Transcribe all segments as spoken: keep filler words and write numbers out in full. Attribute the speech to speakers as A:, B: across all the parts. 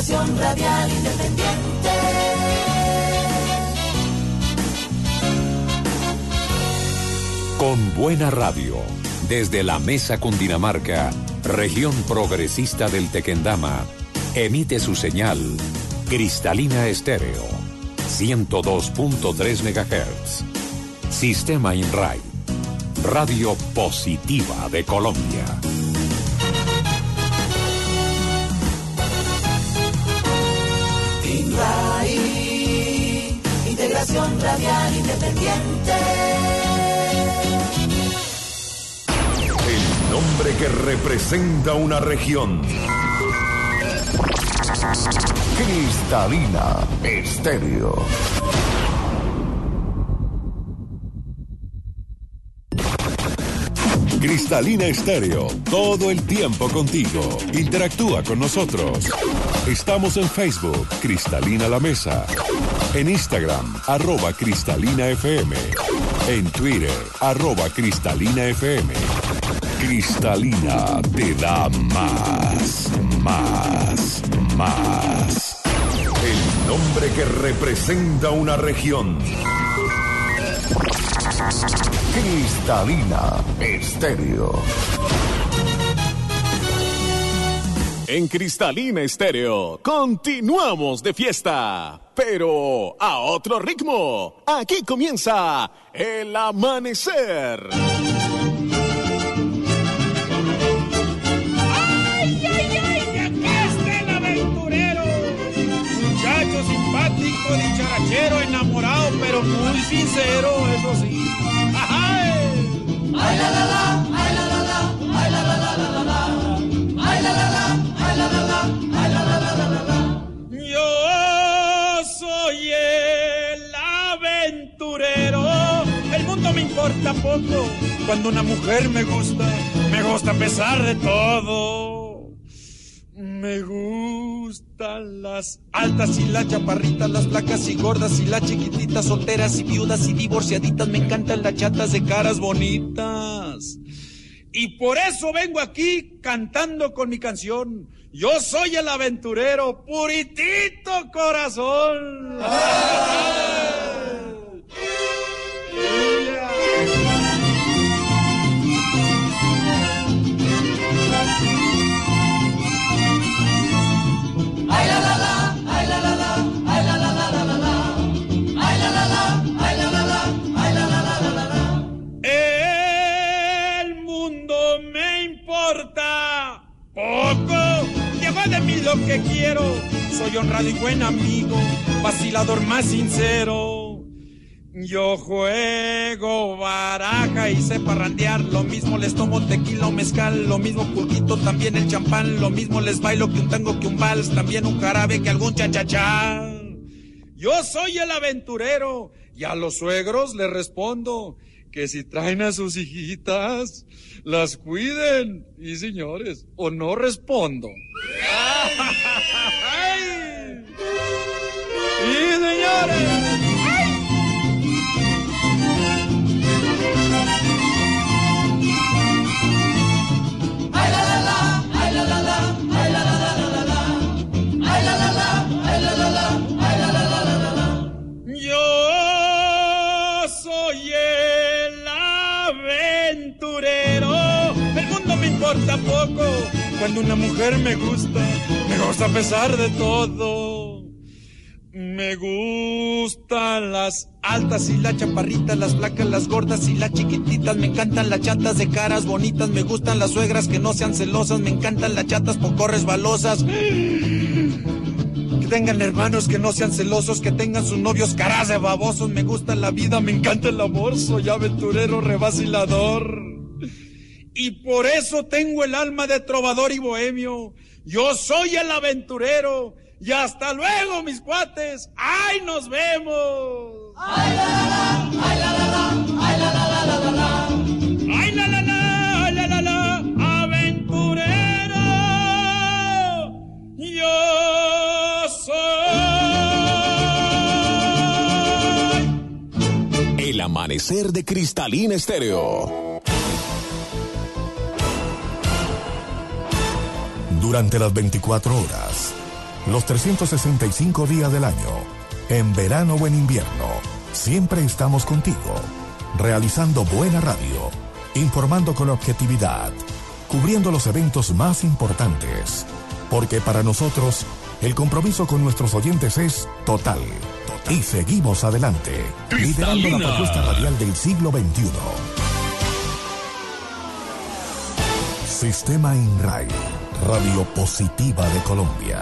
A: Integración Radial Independiente.
B: Con buena radio, desde la Mesa Cundinamarca, región progresista del Tequendama, emite su señal Cristalina Estéreo, ciento dos punto tres megahertz. Sistema INRAI, Radio Positiva de Colombia.
A: INRAI, Integración Radial Independiente.
C: El nombre que representa una región. Cristalina Estéreo. Cristalina Estéreo, todo el tiempo contigo. Interactúa con nosotros. Estamos en Facebook, Cristalina La Mesa. En Instagram, arroba Cristalina F M. En Twitter, arroba Cristalina F M. Cristalina te da más, más, más. El nombre que representa una región. Cristalina Estéreo.
D: En Cristalina Estéreo, continuamos de fiesta, pero a otro ritmo. Aquí comienza el amanecer.
E: ¡Ay, ay, ay! ¡Acá está el aventurero! Muchacho simpático, dicharachero, enamorado, pero muy sincero, eso sí. ¡Ay!
A: ¡Ay, la, la, la! ¡Ay, la, la, la! ¡Ay, la, la, la, la, la, la! ¡Ay, la, la, la! ¡Ay, la, la, la! ¡Ay, la, la, la, la, la, la!
E: Yo soy el aventurero. El mundo me importa poco. Cuando una mujer me gusta, me gusta a pesar de todo. Me gustan las altas y las chaparritas, las flacas y gordas y las chiquititas, solteras y viudas y divorciaditas. Me encantan las chatas de caras bonitas. Y por eso vengo aquí cantando con mi canción. Yo soy el aventurero, puritito corazón.
A: ¡Ay, la, la, la! ¡Ay, la, la, la! ¡Ay, la, la, la, la, la, la! ¡Ay, la, la, la! ¡Ay, la, la, la! ¡Ay, la, la, la, la, la, la!
E: El mundo me importa poco. Lleva de mí lo que quiero. Soy honrado y buen amigo, vacilador más sincero. Yo juego baraja y sé parrandear. Lo mismo les tomo tequila o mezcal. Lo mismo pulquito, también el champán. Lo mismo les bailo que un tango, que un vals. También un jarabe, que algún cha-cha-cha. Yo soy el aventurero. Y a los suegros les respondo que si traen a sus hijitas, las cuiden. Y señores, o no respondo. ¡Ay! Y señores.
A: ¡Ay, la, la, la! ¡Ay, la, la, la! ¡Ay, la, la, la, la, la! ¡Ay, la, la, la! ¡Ay, la, la, la! ¡Ay, la, la, la, la, la, la!
E: Yo soy el aventurero. El mundo me importa poco. Cuando una mujer me gusta, me gusta a pesar de todo. Me gustan las altas y las chaparritas, las flacas, las gordas y las chiquititas. Me encantan las chatas de caras bonitas. Me gustan las suegras que no sean celosas. Me encantan las chatas poco resbalosas. Que tengan hermanos que no sean celosos. Que tengan sus novios caras de babosos. Me gusta la vida, me encanta el amor. Soy aventurero, revacilador. Y por eso tengo el alma de trovador y bohemio. Yo soy el aventurero. Y hasta luego, mis cuates. ¡Ay, nos vemos!
A: ¡Ay, la, la, la! ¡Ay, la, la, la! ¡Ay, la, la, la, la, la, la!
E: ¡Ay, la, la, la! ¡Ay, la, la, la! ¡Aventurero! Yo soy.
D: El amanecer de Cristalina Estéreo.
C: Durante las veinticuatro horas,
F: los trescientos sesenta y cinco días del año, en verano o en invierno, siempre estamos contigo, realizando buena radio, informando con objetividad, cubriendo los eventos más importantes, porque para nosotros el compromiso con nuestros oyentes es total. total. Y seguimos adelante, liderando la propuesta radial del siglo veintiuno. Sistema INRAI, Radio Positiva de Colombia.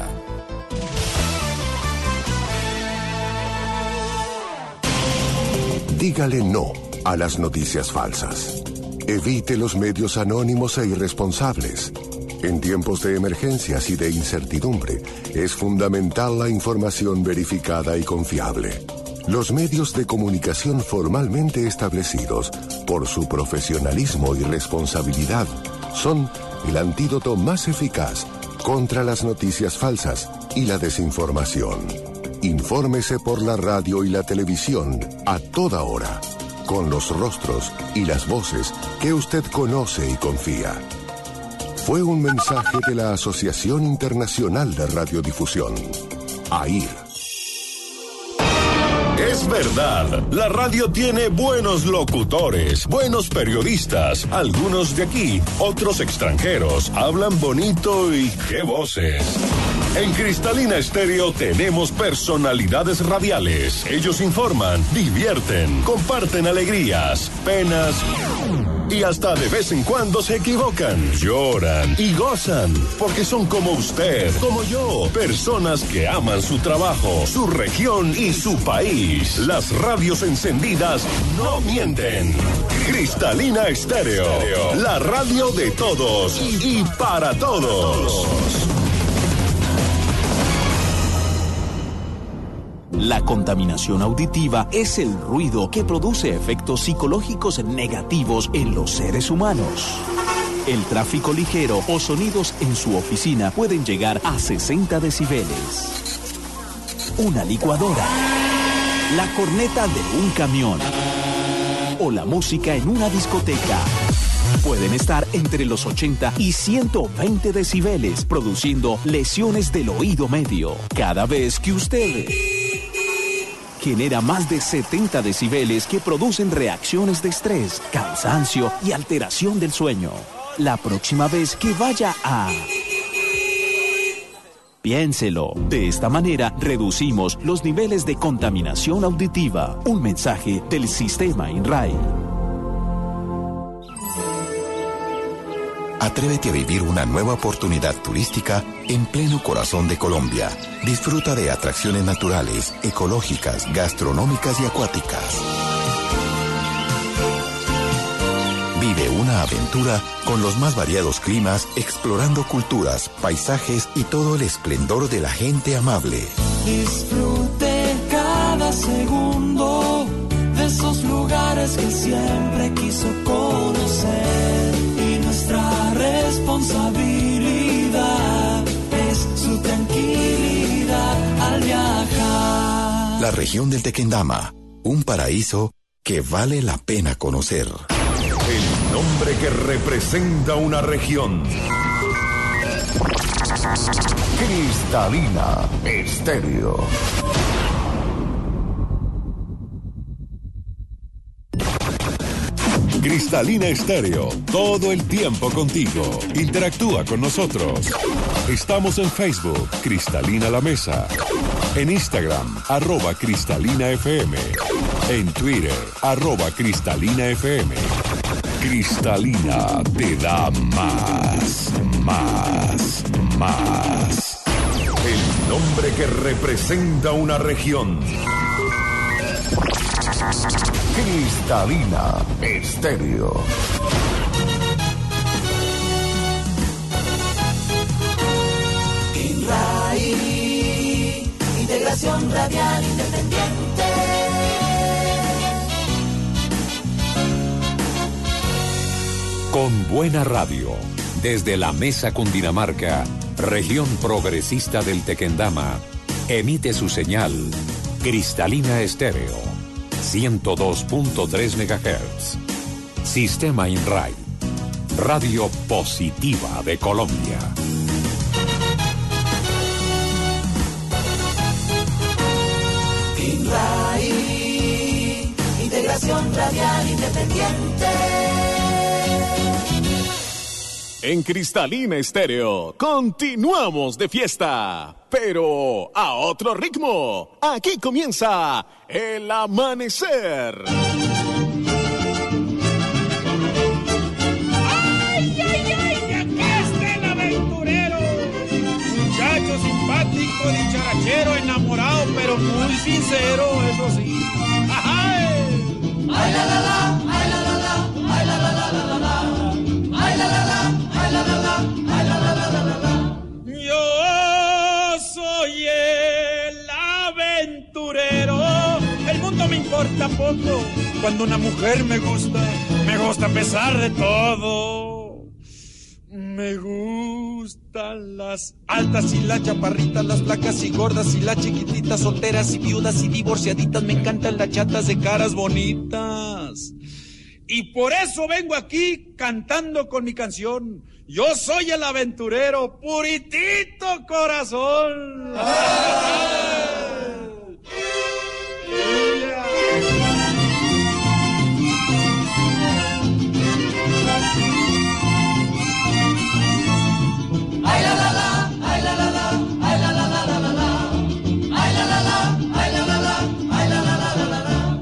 G: Dígale no a las noticias falsas. Evite los medios anónimos e irresponsables. En tiempos de emergencias y de incertidumbre, es fundamental la información verificada y confiable. Los medios de comunicación formalmente establecidos, por su profesionalismo y responsabilidad, son el antídoto más eficaz contra las noticias falsas y la desinformación. Infórmese por la radio y la televisión a toda hora, con los rostros y las voces que usted conoce y confía. Fue un mensaje de la Asociación Internacional de Radiodifusión, A I R.
H: Es verdad, la radio tiene buenos locutores, buenos periodistas, algunos de aquí, otros extranjeros, hablan bonito y qué voces. En Cristalina Estéreo tenemos personalidades radiales. Ellos informan, divierten, comparten alegrías, penas y hasta de vez en cuando se equivocan, lloran y gozan, porque son como usted, como yo, personas que aman su trabajo, su región y su país. Las radios encendidas no mienten. Cristalina Estéreo, la radio de todos y para todos.
I: La contaminación auditiva es el ruido que produce efectos psicológicos negativos en los seres humanos. El tráfico ligero o sonidos en su oficina pueden llegar a sesenta decibeles. Una licuadora, la corneta de un camión o la música en una discoteca pueden estar entre los ochenta y ciento veinte decibeles, produciendo lesiones del oído medio. Cada vez que usted genera más de setenta decibeles que producen reacciones de estrés, cansancio y alteración del sueño. La próxima vez que vaya a... Piénselo. De esta manera reducimos los niveles de contaminación auditiva. Un mensaje del Sistema INRAI.
J: Atrévete a vivir una nueva oportunidad turística en pleno corazón de Colombia. Disfruta de atracciones naturales, ecológicas, gastronómicas y acuáticas. Vive una aventura con los más variados climas, explorando culturas, paisajes y todo el esplendor de la gente amable.
A: Disfrute cada segundo de esos lugares que siempre quiso conocer. Y nuestra responsabilidad es su tranquilidad al viajar.
J: La región del Tequendama, un paraíso que vale la pena conocer.
H: El nombre que representa una región. Cristalina Estéreo.
C: Cristalina Estéreo, todo el tiempo contigo. Interactúa con nosotros. Estamos en Facebook, Cristalina La Mesa. En Instagram, arroba Cristalina F M. En Twitter, arroba Cristalina F M. Cristalina te da más, más, más.
H: El nombre que representa una región. Cristalina Estéreo.
A: INRAI, Integración Radial Independiente.
B: Con buena radio, desde la Mesa Cundinamarca, región progresista del Tequendama, emite su señal Cristalina Estéreo, ciento dos punto tres megahertz. Sistema INRAI, Radio Positiva de Colombia.
A: Corporación Radial Independiente.
D: En Cristalina Estéreo, continuamos de fiesta, pero a otro ritmo. Aquí comienza El Amanecer.
E: ¡Ay, ay, ay! ¡Aquí está el aventurero! Muchacho simpático, dicharachero, enamorado, pero muy sincero, eso sí. ¡Ay!
A: ¡Ay, la, la, la! ¡Ay, la, la, la! ¡Ay, la, la, la, la, la, la! ¡Ay, la, la, la! ¡Ay, la, la, la! ¡Ay, la, la, la, la, la, la!
E: Yo soy el aventurero. El mundo me importa poco. Cuando una mujer me gusta, me gusta a pesar de todo. Me gustan las altas y las chaparritas, las flacas y gordas y las chiquititas, solteras y viudas y divorciaditas. Me encantan las chatas de caras bonitas. Y por eso vengo aquí cantando con mi canción. Yo soy el aventurero, puritito corazón.
A: Ay, la, la, la, ay, la, la, la, ay, la, la, la, la, la, la. Ay, la, la, la, ay, la, la, la, ay, la, la, la, la, la, la.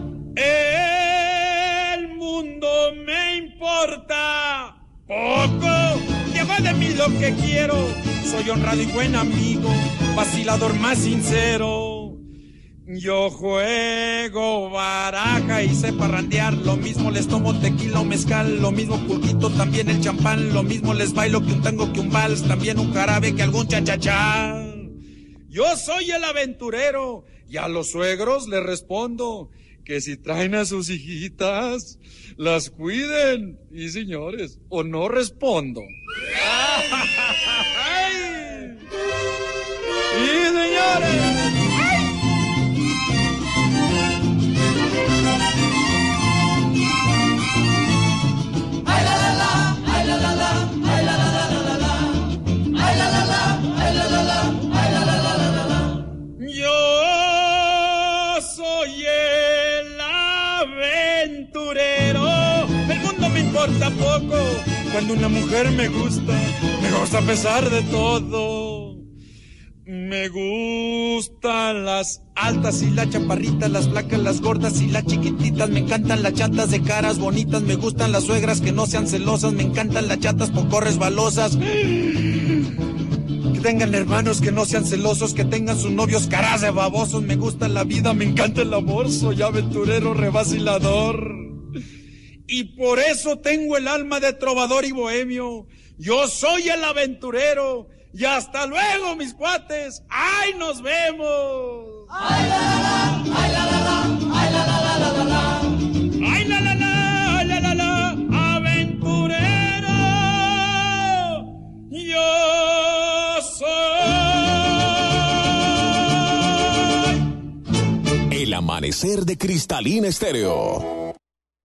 E: El mundo me importa poco. Lleva de mí lo que quiero. Soy honrado y buen amigo, vacilador más sincero. Yo juego baraja y sé parrandear. Lo mismo les tomo tequila o mezcal, lo mismo pulquito, también el champán. Lo mismo les bailo que un tango, que un vals, también un jarabe, que algún cha-cha-cha. Yo soy el aventurero y a los suegros les respondo que si traen a sus hijitas, las cuiden. Y señores, o no respondo. ¡Ay! ¡Y señores!
A: Ay, la, la, la, ay, la, la, la, ay, la, la, la, la, la, la. Ay, la, la, la, ay, la, la, la, ay, la, la, la, la, la, la.
E: Yo soy el aventurero. El mundo me importa poco. Cuando una mujer me gusta, me gusta a pesar de todo. Me gustan las altas y las chaparritas, las flacas, las gordas y las chiquititas. Me encantan las chatas de caras bonitas. Me gustan las suegras que no sean celosas. Me encantan las chatas poco resbalosas. Que tengan hermanos que no sean celosos. Que tengan sus novios caras de babosos. Me gusta la vida, me encanta el amor. Soy aventurero, revacilador. Y por eso tengo el alma de trovador y bohemio. Yo soy el aventurero. Y hasta luego, mis cuates. ¡Ay, nos vemos!
A: Ay, la, la, la, ay, la, la, la, ay, la, la, la, la, la, la.
E: ¡Ay, la, la, la, ay, la, la, la, aventurero! Yo soy
D: El Amanecer de Cristalina Estéreo.